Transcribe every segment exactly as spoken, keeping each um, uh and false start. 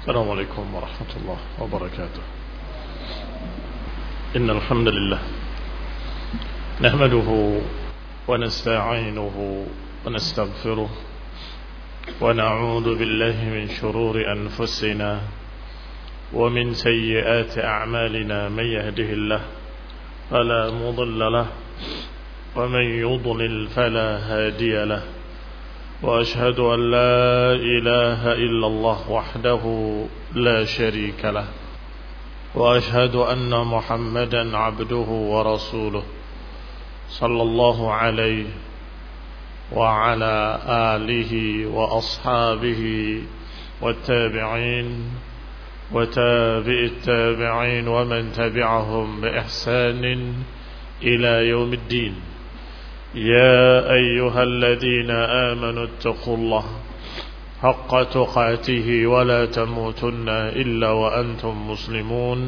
السلام عليكم ورحمة الله وبركاته. إن الحمد لله نحمده ونستعينه ونستغفره ونعوذ بالله من شرور أنفسنا ومن سيئات أعمالنا. من يهده الله فلا مضل له ومن يضلل فلا هادي له. وأشهد أن لا إله إلا الله وحده لا شريك له. وأشهد أن محمدا عبده ورسوله صلى الله عليه وعلى آله وأصحابه والتابعين وتابع التابعين ومن تبعهم بإحسان إلى يوم الدين. يا أيها الذين آمنوا اتقوا الله حق تقاته ولا تموتن إلا وأنتم مسلمون.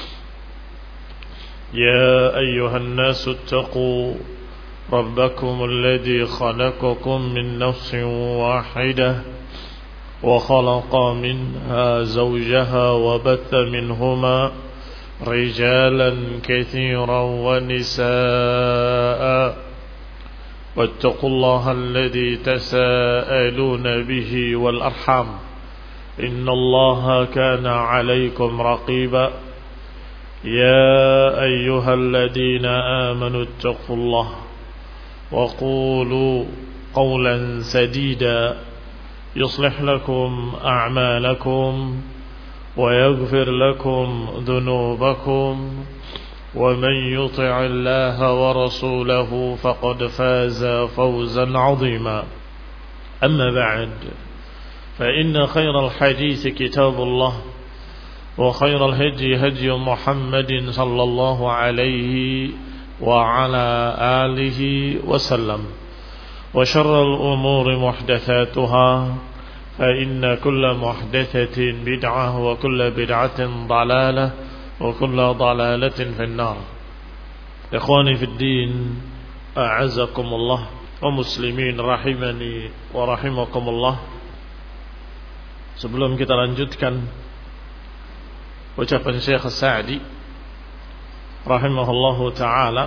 يا أيها الناس اتقوا ربكم الذي خلقكم من نفس واحدة وخلق منها زوجها وبث منهما رجالا كثيرا ونساء واتقوا الله الذي تساءلون به والأرحام إن الله كان عليكم رقيبا. يا أيها الذين آمنوا اتقوا الله وقولوا قولا سديدا يصلح لكم أعمالكم ويغفر لكم ذنوبكم ومن يطع الله ورسوله فقد فاز فوزا عظيما. أما بعد فإن خير الحديث كتاب الله وخير الهدي هدي محمد صلى الله عليه وعلى آله وسلم وشر الأمور محدثاتها فإن كل محدثة بدعة وكل بدعة ضلالة وكل ضلالة في النار. إخواني في الدين أعزكم الله ومسلمين rahimani wa rahimakumullah. Sebelum kita lanjutkan ucapan Syekh Sa'di rahimahullahu ta'ala,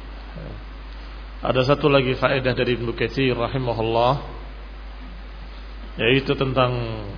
ada satu lagi faedah dari Ibnu Katsir rahimahullah, yaitu tentang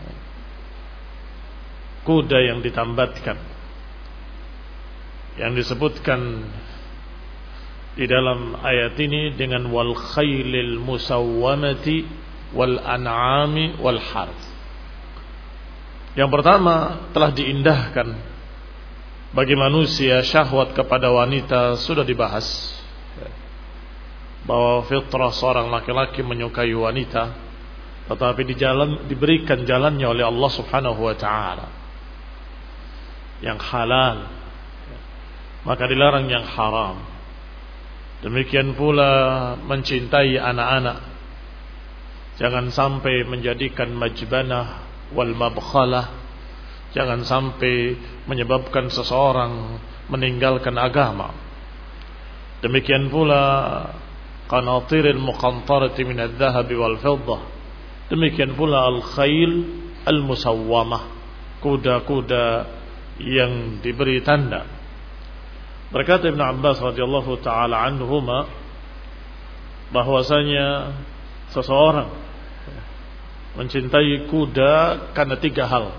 kuda yang ditambatkan, yang disebutkan di dalam ayat ini dengan wal khailil musawwamati wal an'ami wal harth. Yang pertama, telah diindahkan bagi manusia syahwat kepada wanita sudah dibahas, bahwa fitrah seorang laki-laki menyukai wanita, tetapi di jalan diberikan jalannya oleh Allah Subhanahu wa taala yang halal, maka dilarang yang haram. Demikian pula mencintai anak-anak, jangan sampai menjadikan majbanah wal mabkhalah, jangan sampai menyebabkan seseorang meninggalkan agama. Demikian pula qanatiril muqantarati min adh-dhahab wal fiddah, demikian pula al-khail al-musawwamah, kuda-kuda yang diberi tanda. Berkata Ibn Abbas radhiyallahu taala anhuma bahwasanya seseorang mencintai kuda karena tiga hal.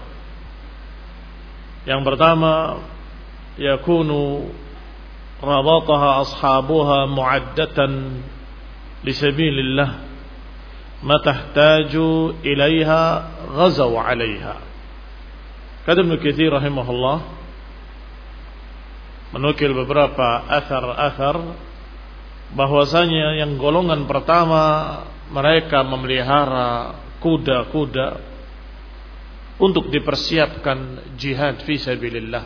Yang pertama, yakunu rabataha ashabuha mu'addatan li sabilillah, ma tahtaju ilaiha ghazaw 'alaiha. Kata Ibnu Katsir rahimahullah menukil beberapa athar-athar bahwasanya yang golongan pertama, mereka memelihara kuda-kuda untuk dipersiapkan jihad fi sabilillah.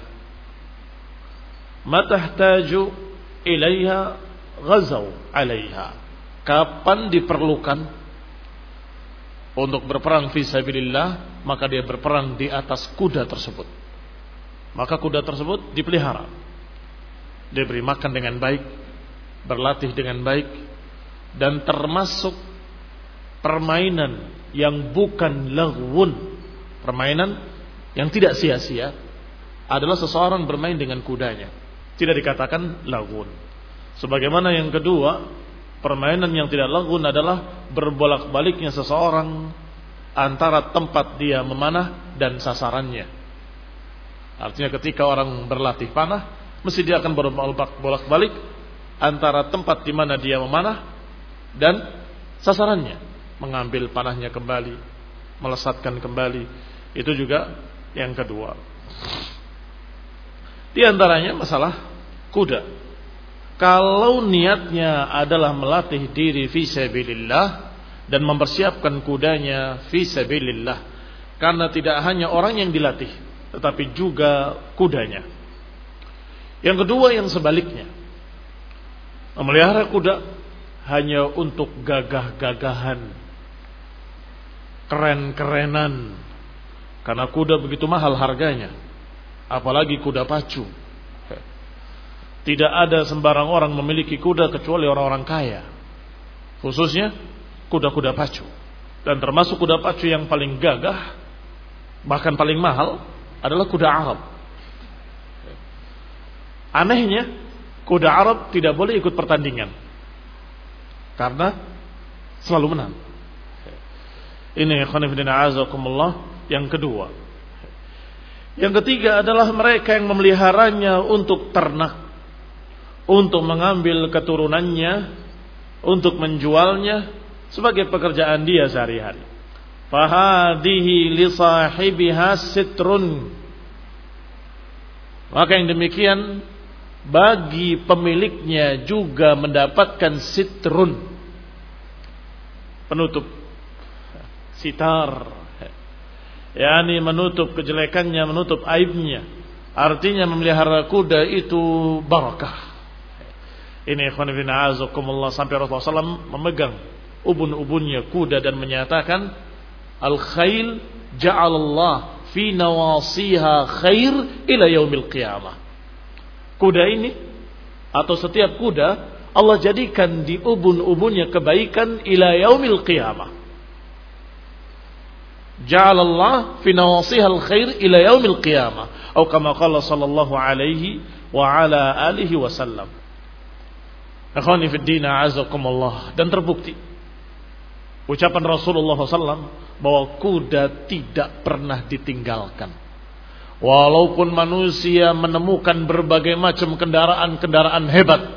Matahtaju ilaiha ghazaw 'alaiha. Kapan diperlukan untuk berperang fi sabilillah, maka dia berperang di atas kuda tersebut. Maka kuda tersebut dipelihara, diberi makan dengan baik, berlatih dengan baik, dan termasuk permainan yang bukan laghwun, permainan yang tidak sia-sia adalah seseorang bermain dengan kudanya. Tidak dikatakan lagun. Sebagaimana yang kedua, permainan yang tidak lagun adalah berbolak-baliknya seseorang antara tempat dia memanah dan sasarannya. Artinya ketika orang berlatih panah, mesti dia akan berbolak-balik antara tempat di mana dia memanah dan sasarannya, mengambil panahnya kembali, melesatkan kembali. Itu juga yang kedua. Di antaranya masalah kuda. Kalau niatnya adalah melatih diri fi sabilillah dan mempersiapkan kudanya fi sabilillah, karena tidak hanya orang yang dilatih, tetapi juga kudanya. Yang kedua yang sebaliknya, memelihara kuda hanya untuk gagah-gagahan, keren-kerenan, karena kuda begitu mahal harganya, apalagi kuda pacu. Tidak ada sembarang orang memiliki kuda kecuali orang-orang kaya, khususnya kuda-kuda pacu. Dan termasuk kuda pacu yang paling gagah, bahkan paling mahal, adalah kuda Arab. Anehnya, kuda Arab tidak boleh ikut pertandingan karena selalu menang. Ini khonifidina azakumullah yang kedua. Yang ketiga adalah mereka yang memeliharanya untuk ternak, untuk mengambil keturunannya, untuk menjualnya sebagai pekerjaan dia sehari-hari. Fahadihi li sahibiha sitrun. Maka yang demikian bagi pemiliknya juga mendapatkan sitrun, penutup, sitar, yakni menutup kejelekannya, menutup aibnya. Artinya memelihara kuda itu barakah. Ini ikhwan fillah azakumullah, sampai Rasulullah shallallahu alaihi wasallam memegang ubun-ubunnya kuda dan menyatakan, al-khail ja'alallah fi nawasiha khair ila yaumil qiyamah. Kuda ini atau setiap kuda Allah jadikan di ubun-ubunnya kebaikan ila yaumil qiyamah. Ja'alallah fi nawasiha al-khair ila yaumil qiyamah, atau kama qala sallallahu alaihi wa ala alihi wasallam. Akhwani fid din a'azakumullah. Dan terbukti ucapan Rasulullah shallallahu alaihi wasallam bahwa kuda tidak pernah ditinggalkan. Walaupun manusia menemukan berbagai macam kendaraan-kendaraan hebat,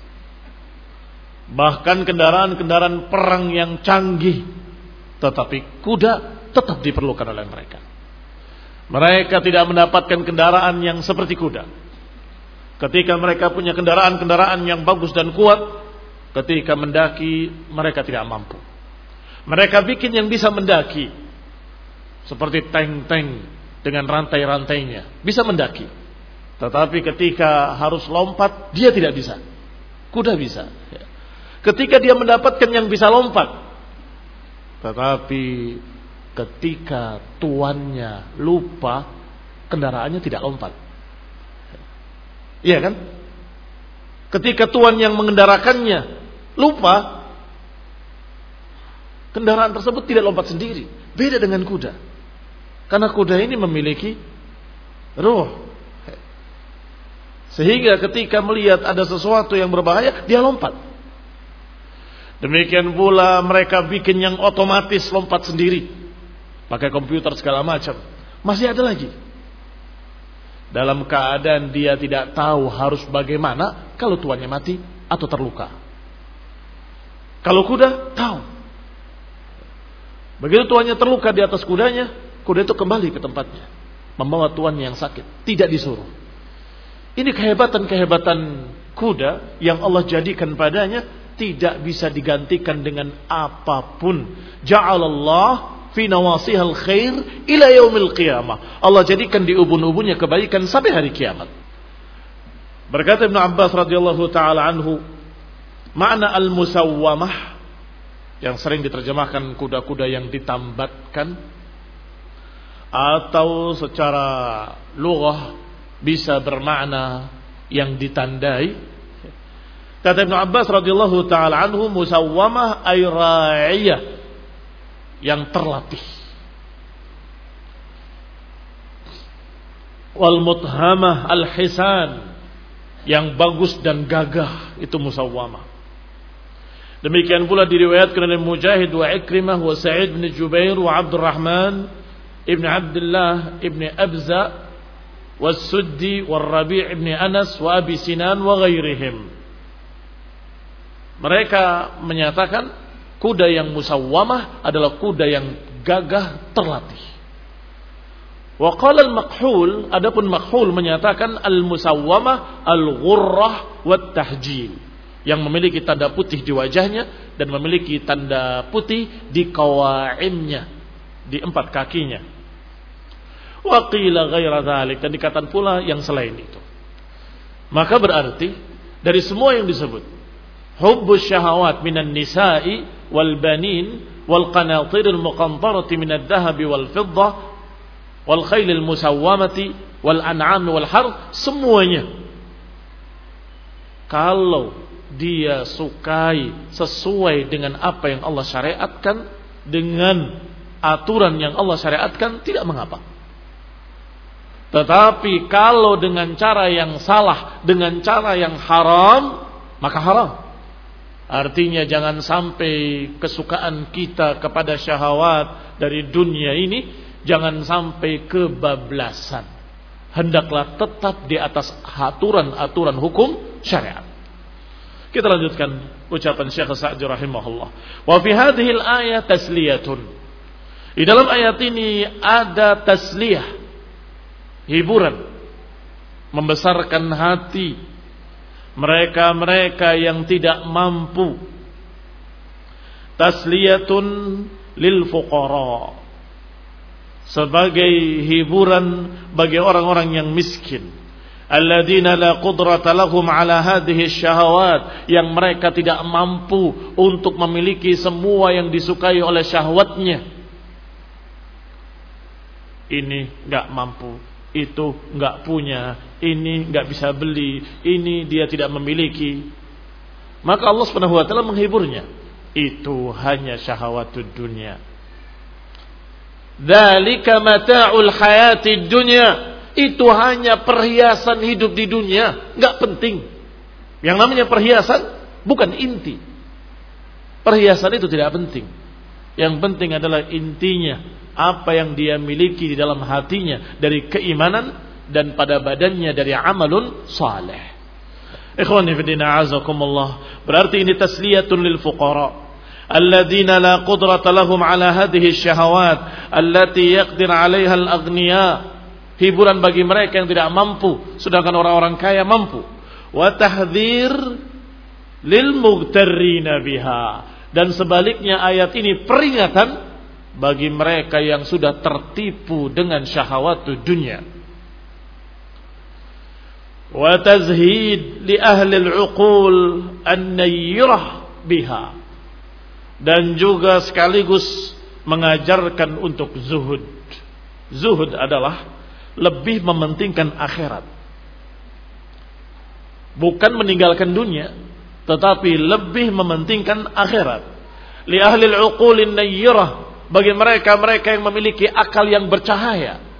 bahkan kendaraan-kendaraan perang yang canggih, tetapi kuda tetap diperlukan oleh mereka. Mereka tidak mendapatkan kendaraan yang seperti kuda. Ketika mereka punya kendaraan-kendaraan yang bagus dan kuat, ketika mendaki mereka tidak mampu. Mereka bikin yang bisa mendaki, seperti tank-tank dengan rantai-rantainya, bisa mendaki. Tetapi ketika harus lompat, dia tidak bisa. Kuda bisa. Ketika dia mendapatkan yang bisa lompat, tetapi ketika tuannya lupa, kendaraannya tidak lompat. Iya kan? Ketika tuan yang mengendarakannya lupa, kendaraan tersebut tidak lompat sendiri. Beda dengan kuda. Karena kuda ini memiliki ruh. Sehingga ketika melihat ada sesuatu yang berbahaya, dia lompat. Demikian pula mereka bikin yang otomatis lompat sendiri, pakai komputer segala macam. Masih ada lagi. Dalam keadaan dia tidak tahu harus bagaimana kalau tuannya mati atau terluka. Kalau kuda tahu. Begitu tuannya terluka di atas kudanya, kuda itu kembali ke tempatnya, membawa tuannya yang sakit, tidak disuruh. Ini kehebatan-kehebatan kuda yang Allah jadikan padanya, tidak bisa digantikan dengan apapun. Ja'alallah fi nawasihal khair ila yaumil qiyamah. Allah jadikan di ubun-ubunnya kebaikan sampai hari kiamat. Berkata Ibnu Abbas radhiyallahu taala anhu, makna al-musawwamah yang sering diterjemahkan kuda-kuda yang ditambatkan, atau secara lughah bisa bermakna yang ditandai. Kata Ibnu Abbas radhiyallahu taala anhu, musawwamah ay ra'iyah, yang terlatih. Wal muthamah al-hisan, yang bagus dan gagah, itu musawwamah. Demikian pula diriwayatkan oleh Mujahid wa Ikrimah wa Sa'id bin Jubair wa Abdurrahman ibn Abdullah ibn Abza wa Suddi wa Rabi' ibn Anas wa Abi Sinan wa ghairihim. Mereka menyatakan kuda yang musawwamah adalah kuda yang gagah terlatih. Wa qala al-Makhul, adapun Makhul menyatakan al-musawwamah al-ghurrah wat tahjil, yang memiliki tanda putih di wajahnya dan memiliki tanda putih di qawaimnya, di empat kakinya. Wa qila ghaira dzalik, dan dikatakan pula yang selain itu. Maka berarti dari semua yang disebut, hubbus syahawat minan nisa'i wal banin wal qanatiril muqantarati minad dhahabi wal fiddah wal khailil musawwamati wal an'am wal harth, semuanya kalau dia sukai sesuai dengan apa yang Allah syariatkan, dengan aturan yang Allah syariatkan, tidak mengapa. Tetapi kalau dengan cara yang salah, dengan cara yang haram, maka haram. Artinya jangan sampai kesukaan kita kepada syahwat dari dunia ini jangan sampai kebablasan. Hendaklah tetap di atas aturan-aturan hukum syariat. Kita lanjutkan ucapan Syekh Sa'di rahimahullah. Wa fi hadhil ayat tasliyatun. Di dalam ayat ini ada tasliyah, hiburan, membesarkan hati mereka-mereka yang tidak mampu. Tasliyatun lil fuqara, sebagai hiburan bagi orang-orang yang miskin. Alladzina la qudrata lahum ala hadhihi syahawat, yang mereka tidak mampu untuk memiliki semua yang disukai oleh syahwatnya. Ini enggak mampu, itu enggak punya, ini enggak bisa beli, ini dia tidak memiliki. Maka Allah Subhanahu wa taala menghiburnya. Itu hanya syahwatud dunya. Dzalika mata'ul hayatid dunya. Itu hanya perhiasan hidup di dunia, enggak penting. Yang namanya perhiasan bukan inti. Perhiasan itu tidak penting. Yang penting adalah intinya, apa yang dia miliki di dalam hatinya dari keimanan dan pada badannya dari amalun saleh. Ikhwani fi din a'azakumullah. Berarti ini tasliyatun lil fuqara alladzina la qudrata lahum ala hadhihi syahawat allati yaqdir 'alaiha al-aghniya. Hiburan bagi mereka yang tidak mampu, sedangkan orang-orang kaya mampu. Wa tahdhir lil mughtarrina biha, dan sebaliknya ayat ini peringatan bagi mereka yang sudah tertipu dengan syahwatud dunia. Wa tazhid li ahli al-uqul an-nayrah biha, dan juga sekaligus mengajarkan untuk zuhud. Zuhud adalah lebih mementingkan akhirat, bukan meninggalkan dunia, tetapi lebih mementingkan akhirat. Li ahli al-uqulin nayyirah, bagi mereka-mereka yang memiliki akal yang bercahaya,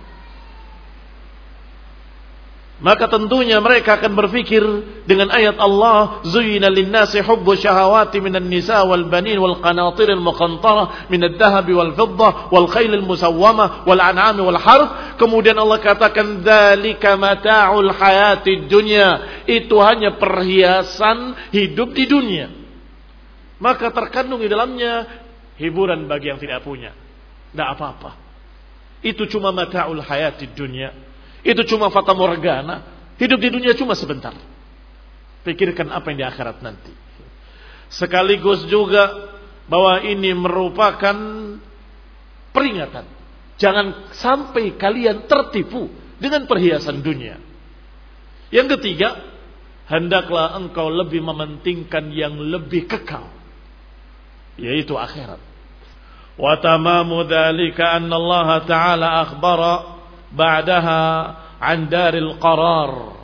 maka tentunya mereka akan berpikir dengan ayat Allah, zuyyina lin-nasi hubbu syahawati minan nisa wal banin wal qanatiril muqantarah minad dhahabi wal fiddah wal khailil musawwamah wal an'ami wal harth. Kemudian Allah katakan dzalika mata'ul hayatid dunya, itu hanya perhiasan hidup di dunia. Maka terkandung di dalamnya hiburan bagi yang tidak punya. Tidak apa-apa. Itu cuma mata'ul hayatid dunya. Itu cuma fata morgana. Hidup di dunia cuma sebentar. Pikirkan apa yang di akhirat nanti. Sekaligus juga bahwa ini merupakan peringatan. Jangan sampai kalian tertipu dengan perhiasan dunia. Yang ketiga, hendaklah engkau lebih mementingkan yang lebih kekal, yaitu akhirat. Wa tamamu dzalika anna Allah Ta'ala akhbara ba'daha an daril qarar.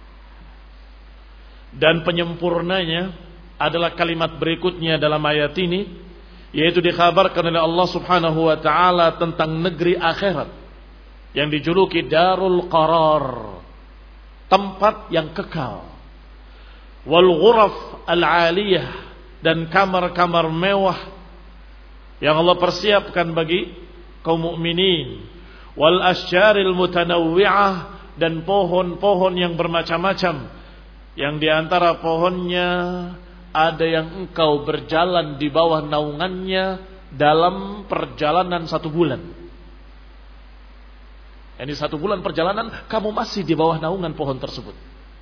Dan penyempurnanya adalah kalimat berikutnya dalam ayat ini, yaitu dikhabarkan oleh Allah Subhanahu wa taala tentang negeri akhirat. yang dijuluki Darul Qarar, tempat yang kekal. Wal ghuraf al-aliyah, dan kamar-kamar mewah yang Allah persiapkan bagi kaum mukminin. Wal asyjaril mutanawwi'ah, dan pohon-pohon yang bermacam-macam, yang diantara pohonnya ada yang engkau berjalan di bawah naungannya dalam perjalanan satu bulan. Ini satu bulan perjalanan kamu masih di bawah naungan pohon tersebut.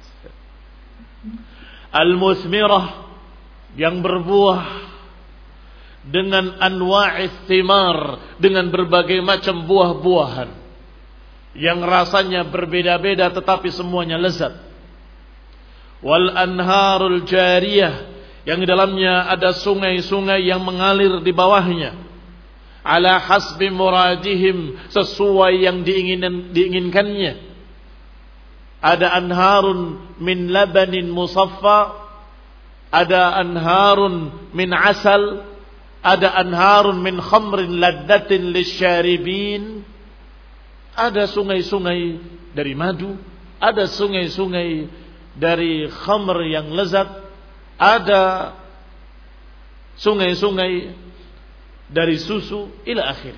Al-muthmirah, yang berbuah dengan anwa'is thimar, dengan berbagai macam buah-buahan yang rasanya berbeda-beda tetapi semuanya lezat. Wal anharul jariyah, yang di dalamnya ada sungai-sungai yang mengalir di bawahnya. Ala hasbi muradihim, sesuai yang diingin, diinginkannya. Ada anharun min labanin musaffa, ada anharun min asal, ada anharun min khamrin laddatin lisyaribin. Ada sungai-sungai dari madu, ada sungai-sungai dari khamr yang lezat, ada sungai-sungai dari susu ila akhirnya.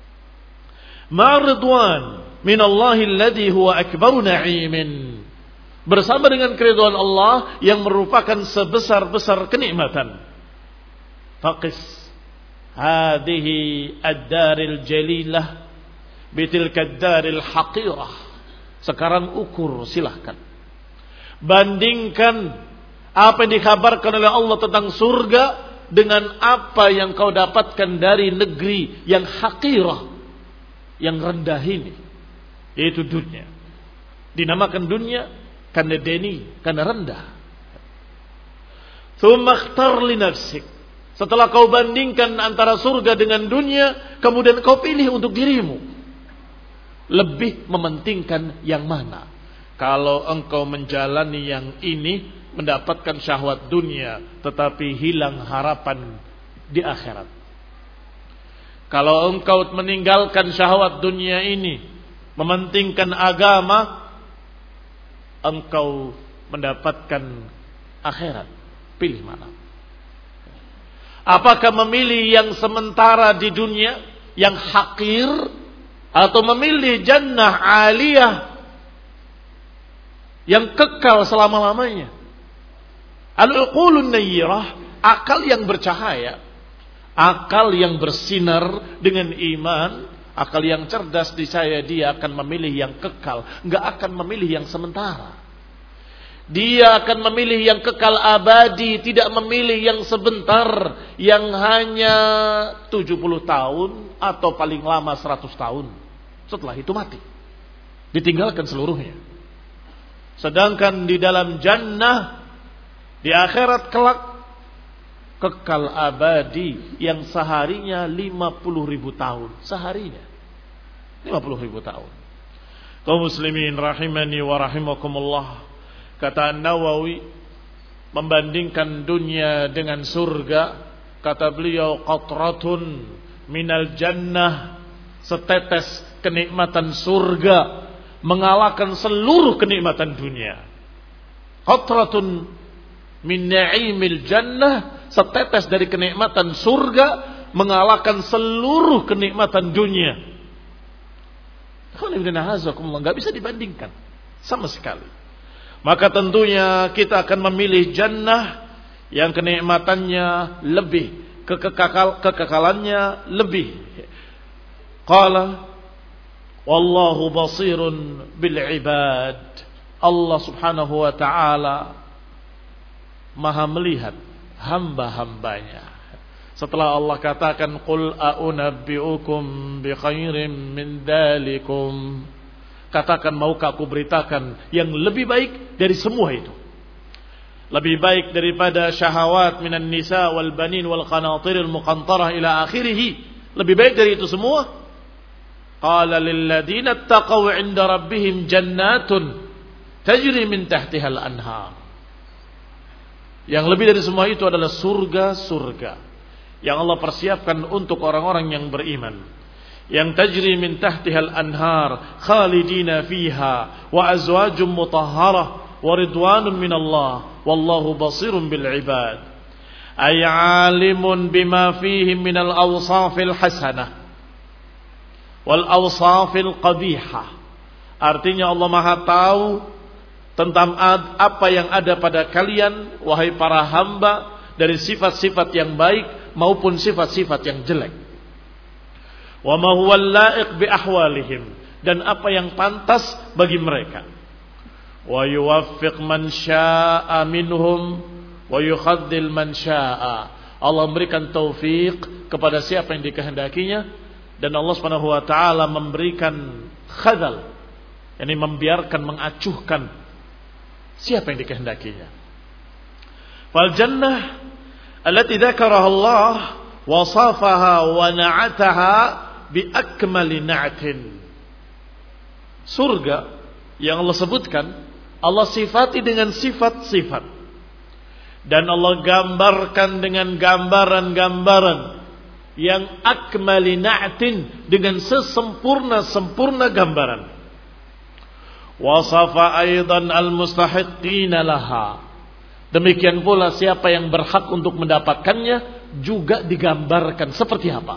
Ma'ridwan minallahi alladhi huwa akbaru na'imin, bersama dengan keridhaan Allah yang merupakan sebesar-besar kenikmatan. Faqis hadhihi ad-daril jalilah bitilka ad-daril haqirah. Sekarang ukur, silahkan bandingkan apa yang dikabarkan oleh Allah tentang surga dengan apa yang kau dapatkan dari negeri yang haqirah, yang rendah ini, yaitu dunia. Dinamakan dunia karena deni, karena rendah. Tsumma ikhtar li nafsik, setelah kau bandingkan antara surga dengan dunia, kemudian kau pilih untuk dirimu. Lebih mementingkan yang mana? Kalau engkau menjalani yang ini, mendapatkan syahwat dunia, tetapi hilang harapan di akhirat. Kalau engkau meninggalkan syahwat dunia ini, mementingkan agama, engkau mendapatkan akhirat. Pilih mana? Apakah memilih yang sementara di dunia, yang hakir, atau memilih jannah aliyah yang kekal selama-lamanya? Al-uqulun nayyirah, akal yang bercahaya, akal yang bersinar dengan iman, akal yang cerdas disaya dia akan memilih yang kekal, enggak akan memilih yang sementara. Dia akan memilih yang kekal abadi, tidak memilih yang sebentar, yang hanya tujuh puluh tahun atau paling lama seratus tahun. Setelah itu mati, ditinggalkan seluruhnya. Sedangkan di dalam jannah, di akhirat kelak, kekal abadi yang seharinya lima puluh ribu tahun. Seharinya lima puluh ribu tahun. Kaum muslimin rahimani wa rahimakumullah, kata Nawawi membandingkan dunia dengan surga, kata beliau, qatratun minal jannah, setetes kenikmatan surga mengalahkan seluruh kenikmatan dunia. Qatratun min na'imil jannah, setetes dari kenikmatan surga mengalahkan seluruh kenikmatan dunia. Enggak bisa dibandingkan sama sekali. Maka tentunya kita akan memilih jannah yang kenikmatannya lebih, kekekal, kekekalannya lebih. Qala wallahu basirun bil ibad. Allah subhanahu wa ta'ala maha melihat hamba-hambanya. Setelah Allah katakan qul a'unabbi'ukum bi khairin min dalikum, katakan maukah aku beritakan yang lebih baik dari semua itu, lebih baik daripada syahawat minan nisa wal banin wal qanatiril muqantarah ila akhirih, lebih baik dari itu semua. Qala lil ladzina taqaw 'inda rabbihim jannatun tajri min tahtiha al anhar. Yang lebih dari semua itu adalah surga-surga yang Allah persiapkan untuk orang-orang yang beriman, yang tajri min tahtihal anhar khalidina fiha wa azwajum mutahharah wa ridwanun minallah wallahu basirun bil ibad. Ay alimun bima fihi minal awsafil hasanah wal awsafil qabihah. Artinya Allah Maha tahu tentang apa yang ada pada kalian wahai para hamba dari sifat-sifat yang baik maupun sifat-sifat yang jelek. Wa ma huwa laiq bi ahwalihim, dan apa yang pantas bagi mereka. Wa yuwaffiq man syaa'a minhum wa yukhadzil man syaa'a. Allah memberikan taufik kepada siapa yang dikehendakinya, dan Allah Subhanahu wa taala memberikan khadzal, yakni membiarkan, mengacuhkan siapa yang dikehendakinya. Fal jannah allati dzakaraha Allah wasafaha wa na'ataha bi akmali na'tin. Surga yang Allah sebutkan, Allah sifati dengan sifat-sifat, dan Allah gambarkan dengan gambaran-gambaran yang akmali na'tin, dengan sesempurna-sempurna gambaran. Wasafa aidan al-mustahiqina laha. Demikian pula siapa yang berhak untuk mendapatkannya juga digambarkan seperti apa.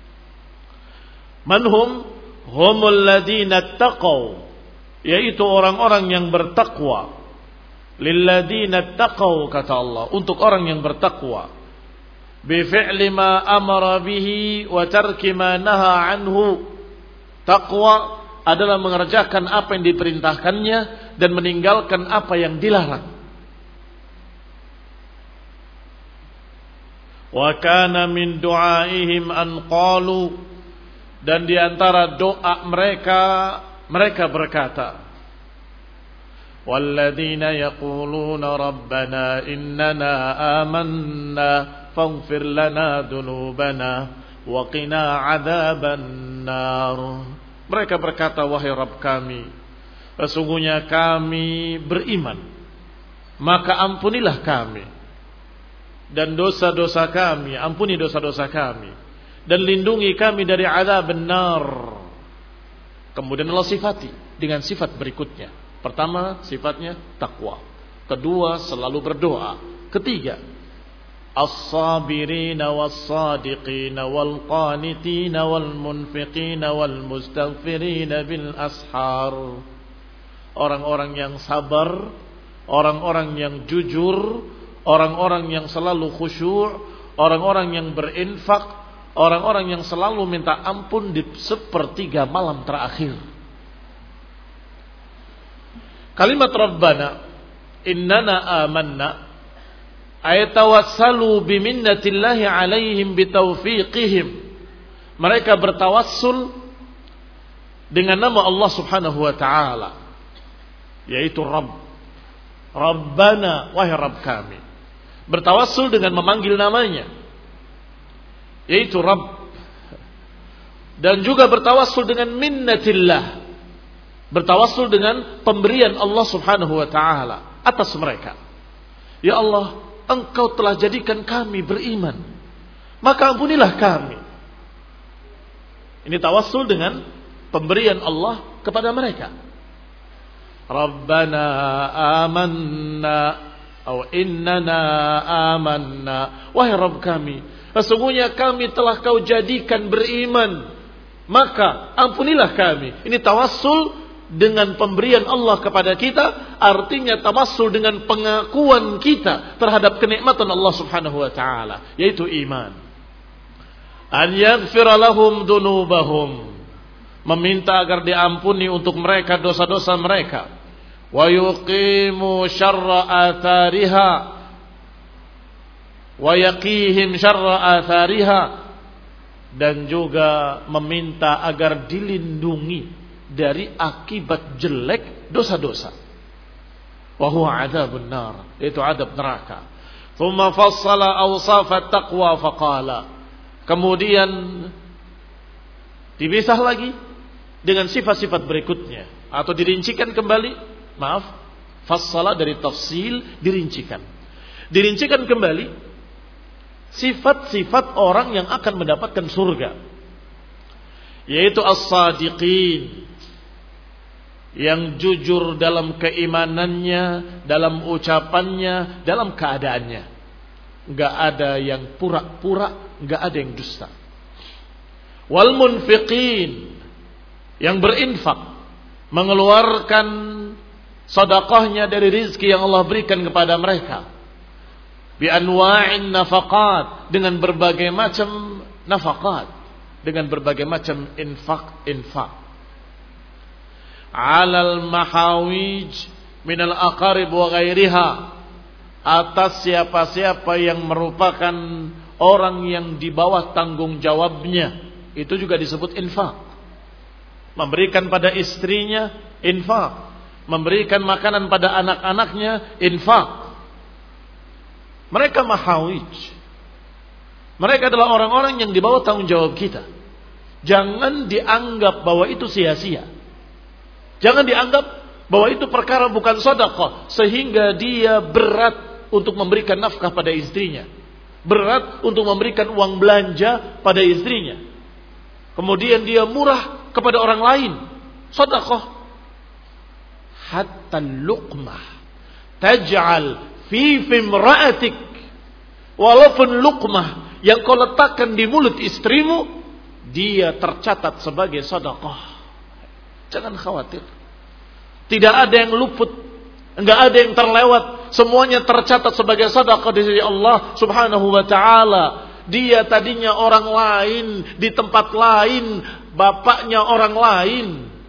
Manhum humul ladina taqaw, yaitu orang-orang yang bertakwa. Lilladina taqaw, kata Allah, untuk orang yang bertakwa. Bi fi'li ma amara bihi wa tarki ma naha anhu. Taqwa adalah mengerjakan apa yang diperintahkannya dan meninggalkan apa yang dilarang. Wa kana min du'aihim an qalu, dan di antara doa mereka, mereka berkata, walladzina yaquluna rabbana innana amanna faghfir lana dzunubana wa qina adzaban nar. Mereka berkata, wahai Rabb kami, sesungguhnya kami beriman, maka ampunilah kami dan dosa-dosa kami, ampuni dosa-dosa kami, dan lindungi kami dari azab benar. Kemudian Allah sifati dengan sifat berikutnya. Pertama, sifatnya takwa. Kedua, selalu berdoa. Ketiga, as-sabirina was-sadiqina wal-qanitina wal-munfiqina wal-mustaghfirina bil ashar. Orang-orang yang sabar, orang-orang yang jujur, orang-orang yang selalu khusyuk, orang-orang yang berinfak, orang-orang yang selalu minta ampun di sepertiga malam terakhir. Kalimat Rabbana innana amanna ayatawassalu biminnatillahi alaihim bitaufiqihim. Mereka bertawassul dengan nama Allah Subhanahu wa taala, yaitu Rabb. Rabbana, wahai Rabb kami. Bertawassul dengan memanggil namanya, yaitu Rabb. Dan juga bertawassul dengan minnatillah, bertawassul dengan pemberian Allah Subhanahu wa taala atas mereka. Ya Allah, Engkau telah jadikan kami beriman, maka ampunilah kami. Ini tawassul dengan pemberian Allah kepada mereka. Rabbana amanna atau innana amanna, wahai Rabb kami, sesungguhnya kami telah Kau jadikan beriman, maka ampunilah kami. Ini tawassul dengan pemberian Allah kepada kita, artinya tawassul dengan pengakuan kita terhadap kenikmatan Allah Subhanahu wa taala, yaitu iman. An yaghfira lahum dzunubahum, meminta agar diampuni untuk mereka dosa-dosa mereka. Wa yuqimu syarra athariha wa yaqihim syarra athariha, dan juga meminta agar dilindungi dari akibat jelek dosa-dosa. Wa huwa adzabun nar, itu adab neraka. Tsumma fassala awsaf at-taqwa faqala, kemudian dipisah lagi dengan sifat-sifat berikutnya, atau dirincikan kembali. Maaf, fassala dari tafsil, dirincikan. Dirincikan kembali sifat-sifat orang yang akan mendapatkan surga. yaitu as-sadiqin, yang jujur dalam keimanannya, dalam ucapannya, dalam keadaannya. Enggak ada yang pura-pura, enggak ada yang dusta. Wal munfiqin, yang berinfak, mengeluarkan sedekahnya dari rizki yang Allah berikan kepada mereka. Bi anwa'in nafaqat, dengan berbagai macam nafaqat, dengan berbagai macam infak-infak. Alal mahawij minal aqarib wa ghairiha, atas siapa-siapa yang merupakan orang yang di bawah tanggung jawabnya, itu juga disebut infak. Memberikan pada istrinya, infak. Memberikan makanan pada anak-anaknya, infak. Mereka mahawij, mereka adalah orang-orang yang di bawah tanggung jawab kita. Jangan dianggap bahwa itu sia-sia. Jangan dianggap bahwa itu perkara bukan sedekah sehingga dia berat untuk memberikan nafkah pada istrinya, berat untuk memberikan uang belanja pada istrinya. Kemudian dia murah kepada orang lain. Sedekah. Hatta luqmah taj'al fi fimra'atik, walaupun luqmah yang kau letakkan di mulut istrimu, dia tercatat sebagai sedekah. Jangan khawatir. Tidak ada yang luput, enggak ada yang terlewat, semuanya tercatat sebagai sedekah di sisi Allah Subhanahu wa taala. Dia tadinya orang lain, di tempat lain, bapaknya orang lain.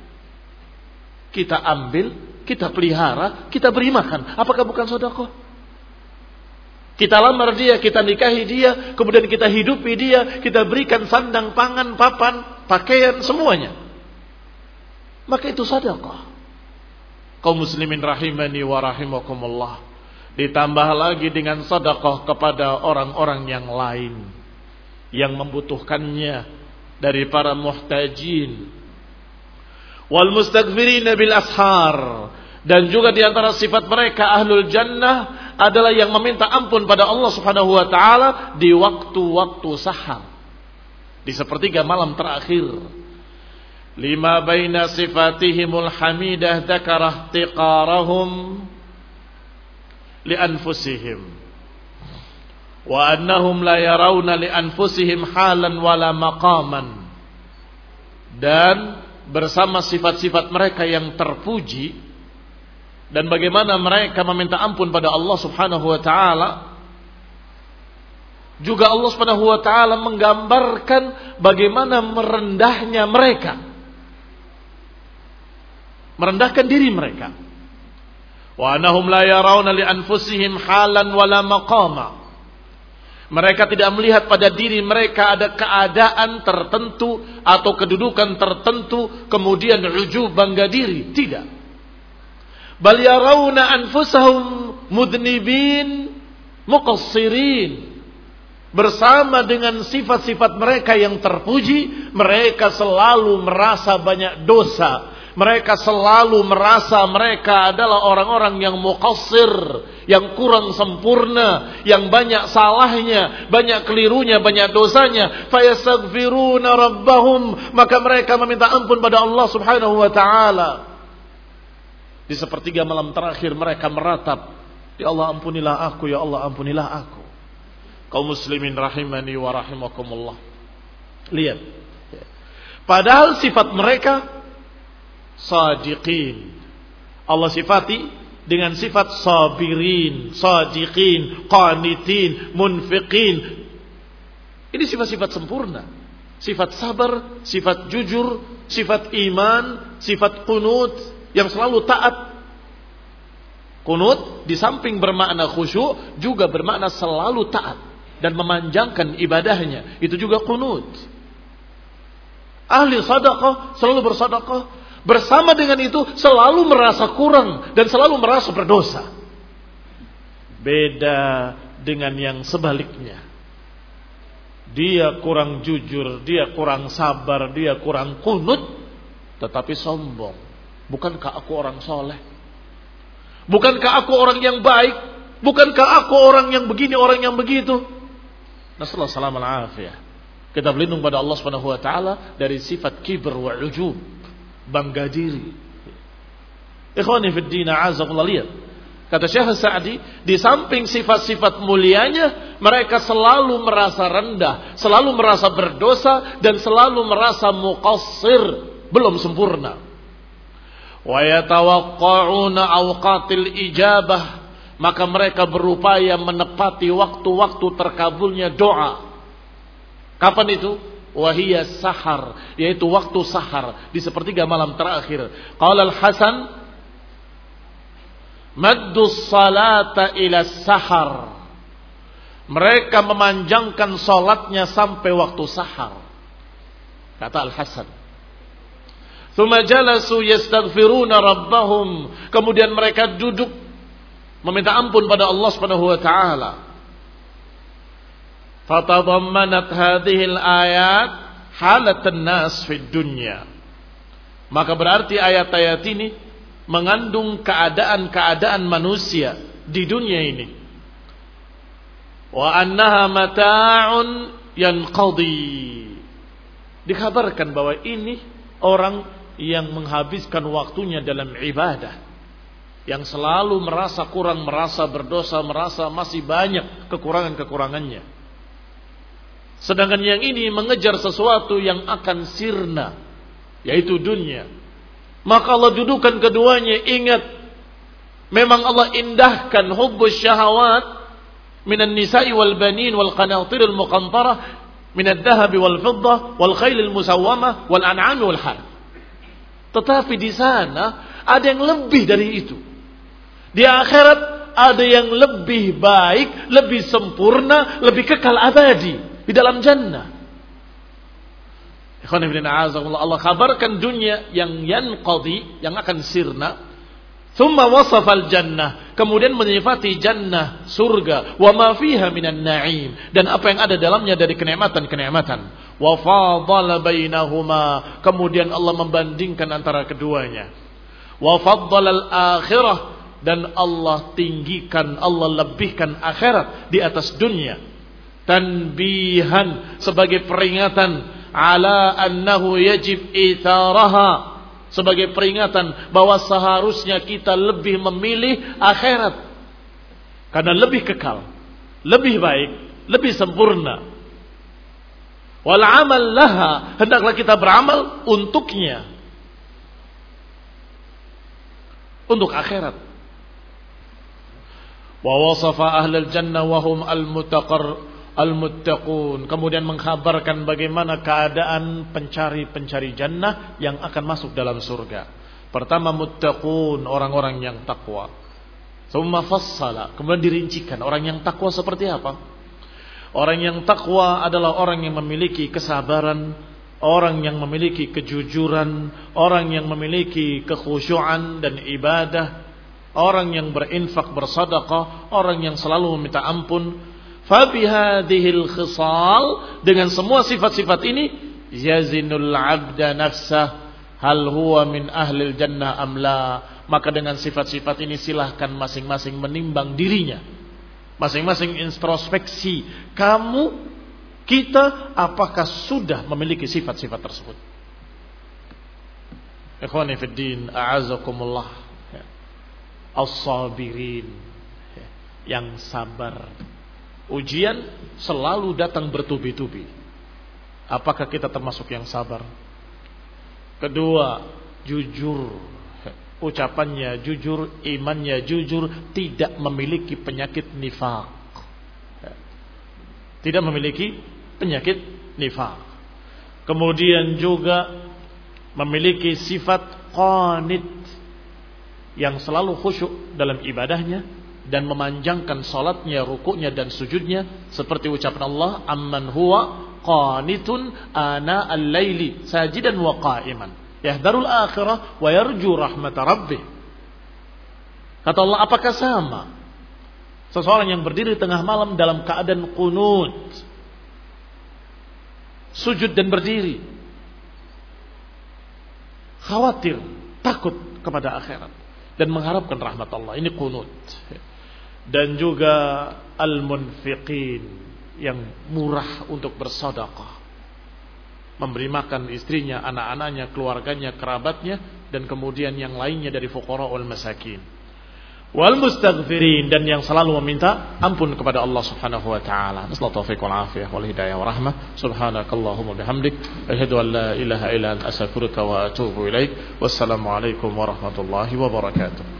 Kita ambil, kita pelihara, kita beri makan. Apakah bukan sedekah? Kita lamar dia, kita nikahi dia, kemudian kita hidupi dia, kita berikan sandang, pangan, papan, pakaian, semuanya. Maka itu sedekah. Kaum muslimin rahimani wa rahimakumullah. Ditambah lagi dengan sedekah kepada orang-orang yang lain yang membutuhkannya dari para muhtajin. Wal mustaghfirina bil ashar, dan juga di antara sifat mereka ahlul jannah adalah yang meminta ampun pada Allah Subhanahu wa taala di waktu-waktu sahar, di sepertiga malam terakhir. Lima baina sifatihimul hamidah dzakara ihtiqarahum li anfusihim wa annahum la yarawna li anfusihim halan wala maqaman. Dan bersama sifat-sifat mereka yang terpuji dan bagaimana mereka meminta ampun pada Allah Subhanahu wa taala, juga Allah Subhanahu wa taala menggambarkan bagaimana merendahnya mereka, merendahkan diri mereka. Wa annahum la yarawna li anfusihim halan wala maqama. Mereka tidak melihat pada diri mereka ada keadaan tertentu atau kedudukan tertentu kemudian ujub, bangga diri, tidak. Bal yarawna anfusahum mudnibin muqassirin. Bersama dengan sifat-sifat mereka yang terpuji, mereka selalu merasa banyak dosa. Mereka selalu merasa mereka adalah orang-orang yang muqassir, yang kurang sempurna, yang banyak salahnya, banyak kelirunya, banyak dosanya. Fayastaghfiruna rabbahum, maka mereka meminta ampun pada Allah Subhanahu wa taala. Di sepertiga malam terakhir mereka meratap, ya Allah ampunilah aku, ya Allah ampunilah aku. Kaum muslimin rahimani wa rahimakumullah. Lihat. Padahal sifat mereka sadiqin. Allah sifati dengan sifat sabirin, sadiqin, qanitin, munfiqin. Ini sifat-sifat sempurna. Sifat sabar, sifat jujur, sifat iman, sifat qunut, yang selalu taat. Qunut di samping bermakna khusyuk juga bermakna selalu taat dan memanjangkan ibadahnya. Itu juga qunut. Ahli sedekah selalu bersedekah. Bersama dengan itu selalu merasa kurang dan selalu merasa berdosa. Beda dengan yang sebaliknya. Dia kurang jujur, dia kurang sabar, dia kurang qunut, tetapi sombong. Bukankah aku orang soleh? Bukankah aku orang yang baik? Bukankah aku orang yang begini, orang yang begitu? Nasallahu alaihi wasallam. Kita berlindung pada Allah Subhanahu wa taala dari sifat kibr wa ujub, bangga diri. Ikhwani fid din, a'azakumullah, lihat. Kata Syekh Sa'di, di samping sifat-sifat mulianya, mereka selalu merasa rendah, selalu merasa berdosa, dan selalu merasa muqassir, belum sempurna. Wa yatawaqqa'una awqatil ijabah, maka mereka berupaya menepati waktu-waktu terkabulnya doa. Kapan itu? Wahiyya sahar, yaitu waktu sahar, di sepertiga malam terakhir. Qala Al-Hasan, maddu salata ila sahar, mereka memanjangkan salatnya sampai waktu sahar, kata Al-Hasan. Tsumma jalasu yastaghfiruna rabbahum, kemudian mereka duduk meminta ampun pada Allah Subhanahu wa taala. Fatadammanat hadhihi al-ayat halatan nas fid dunya, maka berarti ayat-ayat ini mengandung keadaan-keadaan manusia di dunia ini. Wa annaha mata'un yanqadi, dikabarkan bahwa ini orang yang menghabiskan waktunya dalam ibadah, yang selalu merasa kurang, merasa berdosa, merasa masih banyak kekurangan-kekurangannya. Sedangkan yang ini mengejar sesuatu yang akan sirna, yaitu dunia. Maka Allah dudukan keduanya. Ingat, memang Allah indahkan hubbus syahawat minan nisa'i wal banin wal qanatiril muqantarah minad dhahabi wal fiddah wal khailil musawwamah wal an'ami wal harth. Tetapi di sana ada yang lebih dari itu. Di akhirat ada yang lebih baik, lebih sempurna, lebih kekal abadi di dalam jannah. Allah kabarkan dunia yang yanqadi, yang akan sirna. Thumma wasafal jannah, kemudian menyifati jannah, surga, wa ma fiha minan na'im, dan apa yang ada dalamnya dari kenikmatan-kenikmatan. Wa fadala bainahuma, kemudian Allah membandingkan antara keduanya. Wa faddala al-akhirah, dan Allah tinggikan, Allah lebihkan akhirat di atas dunia. Tanbihan, sebagai peringatan, ala annahu yajib itharaha, sebagai peringatan bahwa seharusnya kita lebih memilih akhirat karena lebih kekal, lebih baik, lebih sempurna. Wal amal laha, hendaklah kita beramal untuknya, untuk akhirat. Wa wasafa ahlul jannah wa hum al-muttaqar al-muttaqun, kemudian mengkhabarkan bagaimana keadaan pencari-pencari jannah yang akan masuk dalam surga. Pertama muttaqun, orang-orang yang takwa. Tsumma fassala, kemudian dirincikan orang yang takwa seperti apa. Orang yang takwa adalah orang yang memiliki kesabaran, orang yang memiliki kejujuran, orang yang memiliki kekhusyuan dan ibadah, orang yang berinfak, bersedekah, orang yang selalu meminta ampun. Fabihadihil khisal, dengan semua sifat-sifat ini, yazinul abda nafsah hal huwa min ahlil jannah amla, maka dengan sifat-sifat ini silahkan masing-masing menimbang dirinya, masing-masing introspeksi, kamu, kita, apakah sudah memiliki sifat-sifat tersebut. Ikhwani fid din, a'azakumullah, as-sabirin, yang sabar. Ujian selalu datang bertubi-tubi. Apakah kita termasuk yang sabar? Kedua, jujur. Ucapannya jujur, imannya jujur, tidak memiliki penyakit nifaq. Tidak memiliki penyakit nifaq. Kemudian juga memiliki sifat qanit, yang selalu khusyuk dalam ibadahnya dan memanjangkan salatnya, rukuknya dan sujudnya, seperti ucapan Allah, amman huwa qanitun ana al-laili sajidan wa qa'iman yahdharul akhirah wa yarju rahmata rabbih. Kata Allah, apakah sama seseorang yang berdiri tengah malam dalam keadaan qunut, sujud dan berdiri, khawatir, takut kepada akhirat dan mengharapkan rahmat Allah, ini qunut. Dan juga al-munfiqin, yang murah untuk bersedekah, memberi makan istrinya, anak-anaknya, keluarganya, kerabatnya, dan kemudian yang lainnya dari fuqara wal masakin. Wal mustaghfirin, dan yang selalu meminta ampun kepada Allah Subhanahu wa taala. Nasallahu taufiq wal afiyah wal hidayah wa rahmah. Subhanakallahumma bihamdik asyhadu an la ilaha illa anta astaghfiruka wa atubu ilaik. Wassalamu alaikum warahmatullahi wabarakatuh.